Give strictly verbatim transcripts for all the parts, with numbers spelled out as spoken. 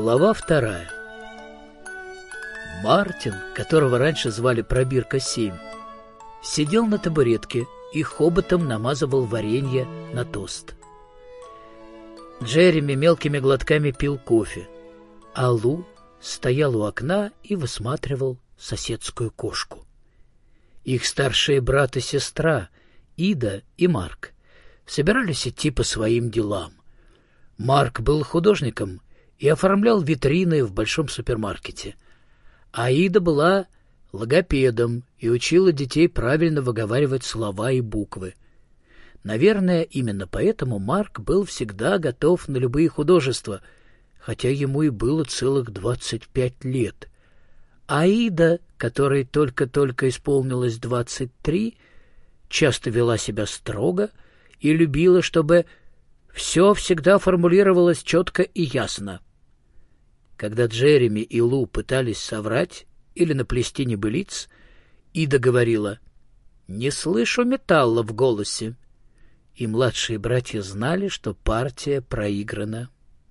Глава вторая. Мартин, которого раньше звали Пробирка семь, сидел на табуретке и хоботом намазывал варенье на тост. Джереми мелкими глотками пил кофе, а Лу стоял у окна и высматривал соседскую кошку. Их старшие брат и сестра, Ида и Марк, собирались идти по своим делам. Марк был художником и оформлял витрины в большом супермаркете, а Ида была логопедом и учила детей правильно выговаривать слова и буквы. Наверное, именно поэтому Марк был всегда готов на любые художества, хотя ему и было целых двадцать пять лет. А Ида, которой только-только исполнилось двадцать три, часто вела себя строго и любила, чтобы все всегда формулировалось четко и ясно. Когда Джереми и Лу пытались соврать или наплести небылиц, Ида говорила: «Не слышу металла в голосе», и младшие братья знали, что партия проиграна.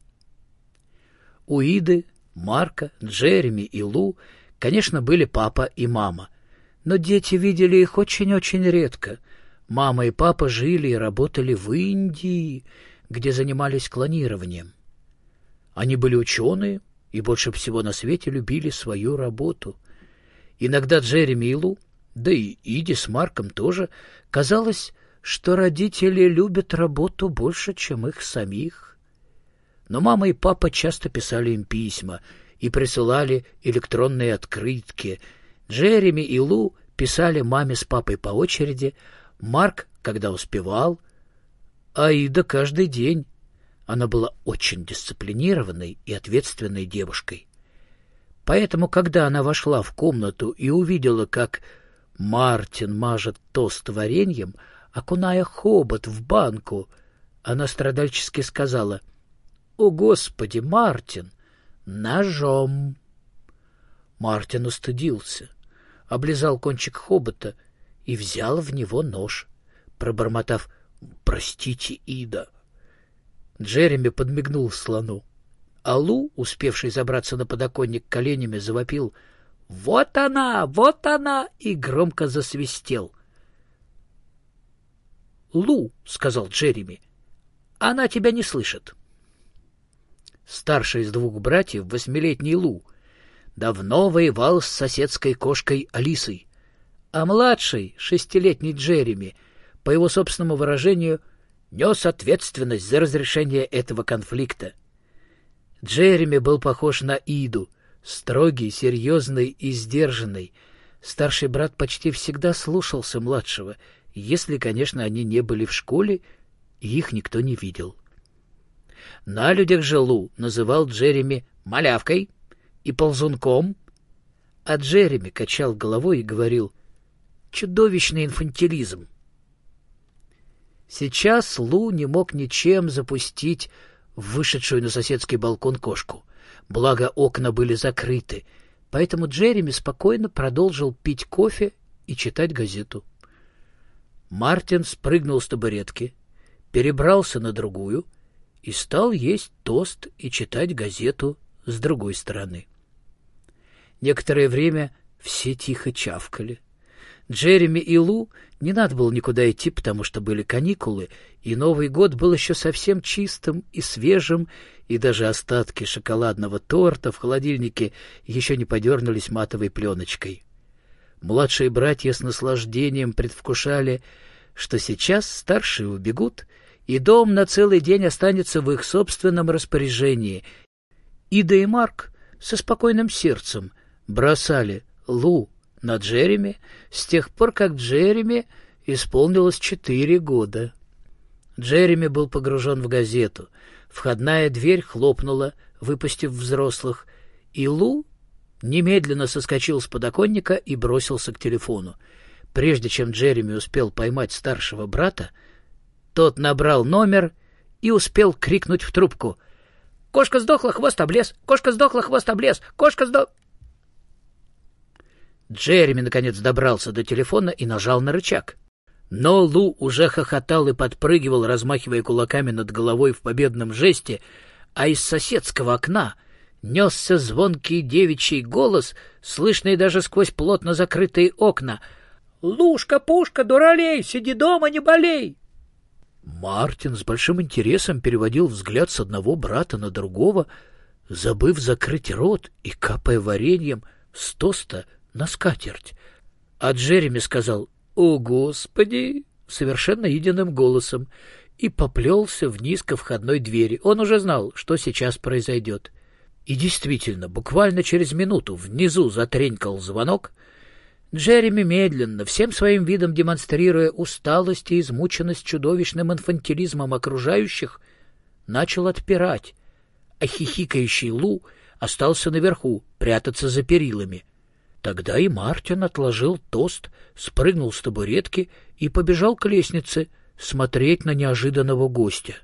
У Иды, Марка, Джереми и Лу, конечно, были папа и мама, но дети видели их очень-очень редко. Мама и папа жили и работали в Индии, где занимались клонированием. Они были ученые и больше всего на свете любили свою работу. Иногда Джереми и Лу, да и Иде с Марком тоже, казалось, что родители любят работу больше, чем их самих. Но мама и папа часто писали им письма и присылали электронные открытки. Джереми и Лу писали маме с папой по очереди, Марк, когда успевал, а Ида каждый день. Она была очень дисциплинированной и ответственной девушкой. Поэтому, когда она вошла в комнату и увидела, как Мартин мажет тост вареньем, окуная хобот в банку, она страдальчески сказала: «О, Господи, Мартин, ножом!» Мартин устыдился, облизал кончик хобота и взял в него нож, пробормотав: «Простите, Ида». Джереми подмигнул слону, а Лу, успевший забраться на подоконник коленями, завопил: «Вот она! Вот она!» и громко засвистел. «Лу», — сказал Джереми, — «она тебя не слышит». Старший из двух братьев, восьмилетний Лу, давно воевал с соседской кошкой Алисой, а младший, шестилетний Джереми, по его собственному выражению, нес ответственность за разрешение этого конфликта. Джереми был похож на Иду, строгий, серьезный и сдержанный. Старший брат почти всегда слушался младшего, если, конечно, они не были в школе, и их никто не видел. На людях же Лу называл Джереми малявкой и ползунком, а Джереми качал головой и говорил: «Чудовищный инфантилизм». Сейчас Лу не мог ничем запустить вышедшую на соседский балкон кошку. Благо окна были закрыты, поэтому Джереми спокойно продолжил пить кофе и читать газету. Мартин спрыгнул с табуретки, перебрался на другую и стал есть тост и читать газету с другой стороны. Некоторое время все тихо чавкали. Джереми и Лу не надо было никуда идти, потому что были каникулы, и Новый год был еще совсем чистым и свежим, и даже остатки шоколадного торта в холодильнике еще не подернулись матовой пленочкой. Младшие братья с наслаждением предвкушали, что сейчас старшие убегут, и дом на целый день останется в их собственном распоряжении. Ида и Марк со спокойным сердцем бросали Лу на Джереми с тех пор, как Джереми исполнилось четыре года. Джереми был погружен в газету. Входная дверь хлопнула, выпустив взрослых, и Лу немедленно соскочил с подоконника и бросился к телефону. Прежде чем Джереми успел поймать старшего брата, тот набрал номер и успел крикнуть в трубку: «Кошка сдохла, хвост облез! Кошка сдохла, хвост облез! Кошка сдох...» Джереми, наконец, добрался до телефона и нажал на рычаг. Но Лу уже хохотал и подпрыгивал, размахивая кулаками над головой в победном жесте, а из соседского окна несся звонкий девичий голос, слышный даже сквозь плотно закрытые окна. «Лушка-пушка, дуралей, сиди дома, не болей!» Мартин с большим интересом переводил взгляд с одного брата на другого, забыв закрыть рот и капая вареньем с тоста на скатерть. А Джереми сказал «О, Господи!» совершенно единым голосом и поплелся вниз ко входной двери. Он уже знал, что сейчас произойдет. И действительно, буквально через минуту внизу затренькал звонок. Джереми медленно, всем своим видом демонстрируя усталость и измученность чудовищным инфантилизмом окружающих, начал отпирать, а хихикающий Лу остался наверху прятаться за перилами. Тогда и Мартин отложил тост, спрыгнул с табуретки и побежал к лестнице смотреть на неожиданного гостя.